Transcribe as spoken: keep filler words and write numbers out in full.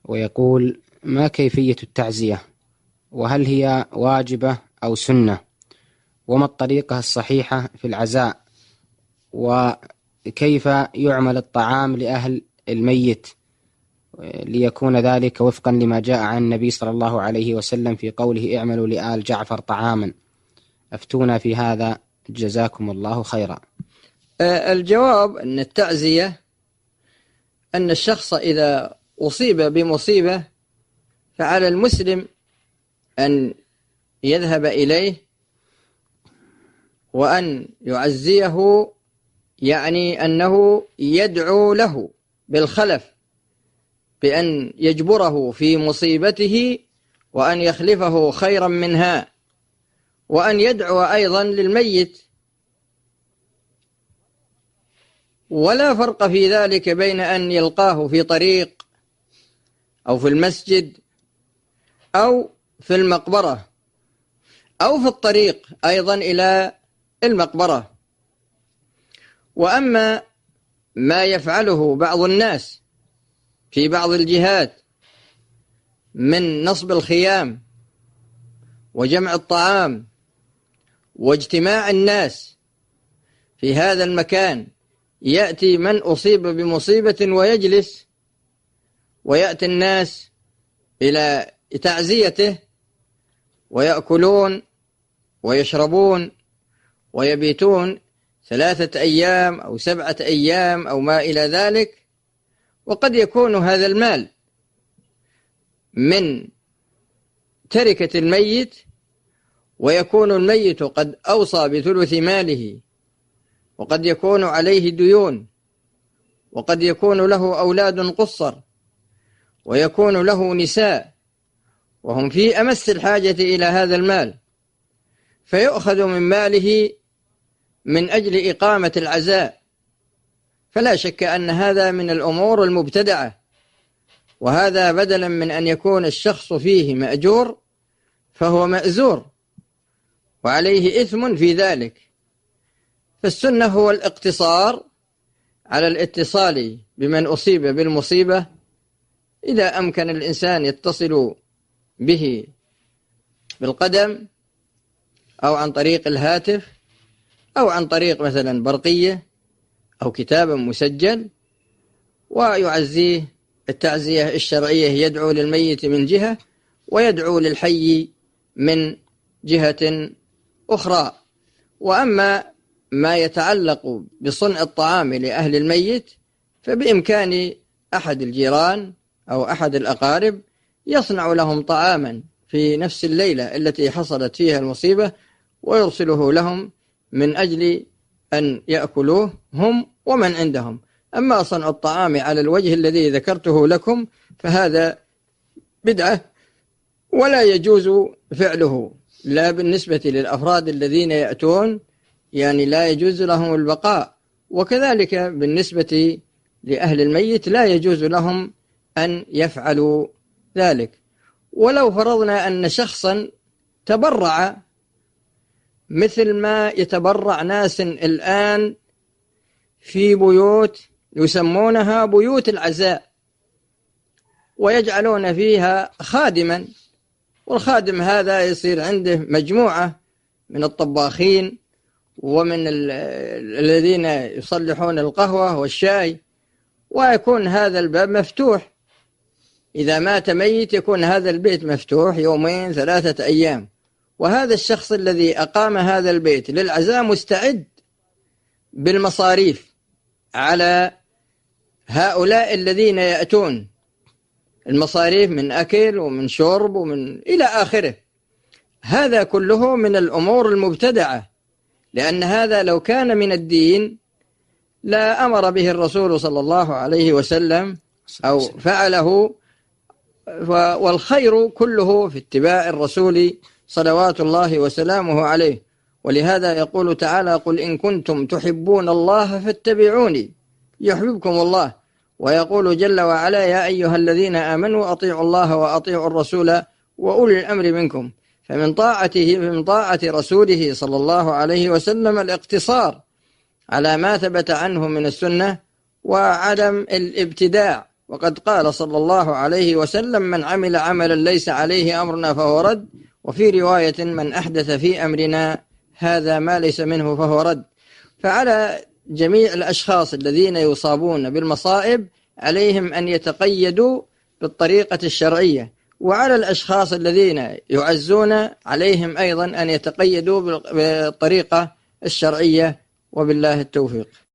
ويقول: ما كيفية التعزية؟ وهل هي واجبة أو سنة؟ وما الطريقة الصحيحة في العزاء؟ وكيف يعمل الطعام لأهل الميت ليكون ذلك وفقا لما جاء عن النبي صلى الله عليه وسلم في قوله: اعملوا لآل جعفر طعاما؟ أفتونا في هذا جزاكم الله خيرا. الجواب أن التعزية أن الشخص إذا أصيب بمصيبة فعلى المسلم أن يذهب إليه وأن يعزيه، يعني أنه يدعو له بالخلف بأن يجبره في مصيبته وأن يخلفه خيرا منها، وأن يدعو أيضا للميت. ولا فرق في ذلك بين أن يلقاه في طريق أو في المسجد أو في المقبرة أو في الطريق أيضا إلى المقبرة. وأما ما يفعله بعض الناس في بعض الجهات من نصب الخيام وجمع الطعام واجتماع الناس في هذا المكان، يأتي من أصيب بمصيبة ويجلس، ويأتي الناس إلى تعزيته ويأكلون ويشربون ويبيتون ثلاثة أيام أو سبعة أيام أو ما إلى ذلك. وقد يكون هذا المال من تركة الميت، ويكون الميت قد أوصى بثلث ماله، وقد يكون عليه ديون، وقد يكون له أولاد قصر، ويكون له نساء، وهم في أمس الحاجة إلى هذا المال، فيؤخذ من ماله من أجل إقامة العزاء. فلا شك أن هذا من الأمور المبتدعة، وهذا بدلا من أن يكون الشخص فيه مأجور فهو مأزور وعليه إثم في ذلك. فالسنة هو الاقتصار على الاتصال بمن أصيب بالمصيبة، إذا أمكن الإنسان يتصل به بالقدم أو عن طريق الهاتف أو عن طريق مثلا برقية أو كتاب مسجل، ويعزيه التعزية الشرعية، يدعو للميت من جهة ويدعو للحي من جهة أخرى. وأما ما يتعلق بصنع الطعام لأهل الميت فبإمكان أحد الجيران أو أحد الأقارب يصنع لهم طعاما في نفس الليلة التي حصلت فيها المصيبة ويرسله لهم من أجل أن يأكلوه هم ومن عندهم. أما صنع الطعام على الوجه الذي ذكرته لكم فهذا بدعة ولا يجوز فعله، لا بالنسبة للأفراد الذين يأتون، يعني لا يجوز لهم البقاء، وكذلك بالنسبة لأهل الميت لا يجوز لهم أن يفعلوا ذلك. ولو فرضنا أن شخصا تبرع مثل ما يتبرع ناس الآن في بيوت يسمونها بيوت العزاء، ويجعلون فيها خادما، والخادم هذا يصير عنده مجموعة من الطباخين ومن الذين يصلحون القهوة والشاي، ويكون هذا الباب مفتوح. إذا مات ميت يكون هذا البيت مفتوح يومين ثلاثة أيام، وهذا الشخص الذي أقام هذا البيت للعزاء مستعد بالمصاريف على هؤلاء الذين يأتون، المصاريف من أكل ومن شرب ومن إلى آخره. هذا كله من الأمور المبتدعة، لأن هذا لو كان من الدين لا أمر به الرسول صلى الله عليه وسلم أو فعله، والخير كله في اتباع الرسول صلوات الله وسلامه عليه. ولهذا يقول تعالى: قل إن كنتم تحبون الله فاتبعوني يحببكم الله. ويقول جل وعلا: يا أيها الذين آمنوا أطيعوا الله وأطيعوا الرسول وأولي الأمر منكم. فمن طاعته من طاعة رسوله صلى الله عليه وسلم الاقتصار على ما ثبت عنه من السنة، وعدم الابتداع وقد قال صلى الله عليه وسلم: من عمل عملا ليس عليه أمرنا فهو رد، وفي رواية: من أحدث في أمرنا هذا ما ليس منه فهو رد. فعلى جميع الأشخاص الذين يصابون بالمصائب عليهم أن يتقيدوا بالطريقة الشرعية، وعلى الأشخاص الذين يعزون عليهم أيضا أن يتقيدوا بالطريقة الشرعية، وبالله التوفيق.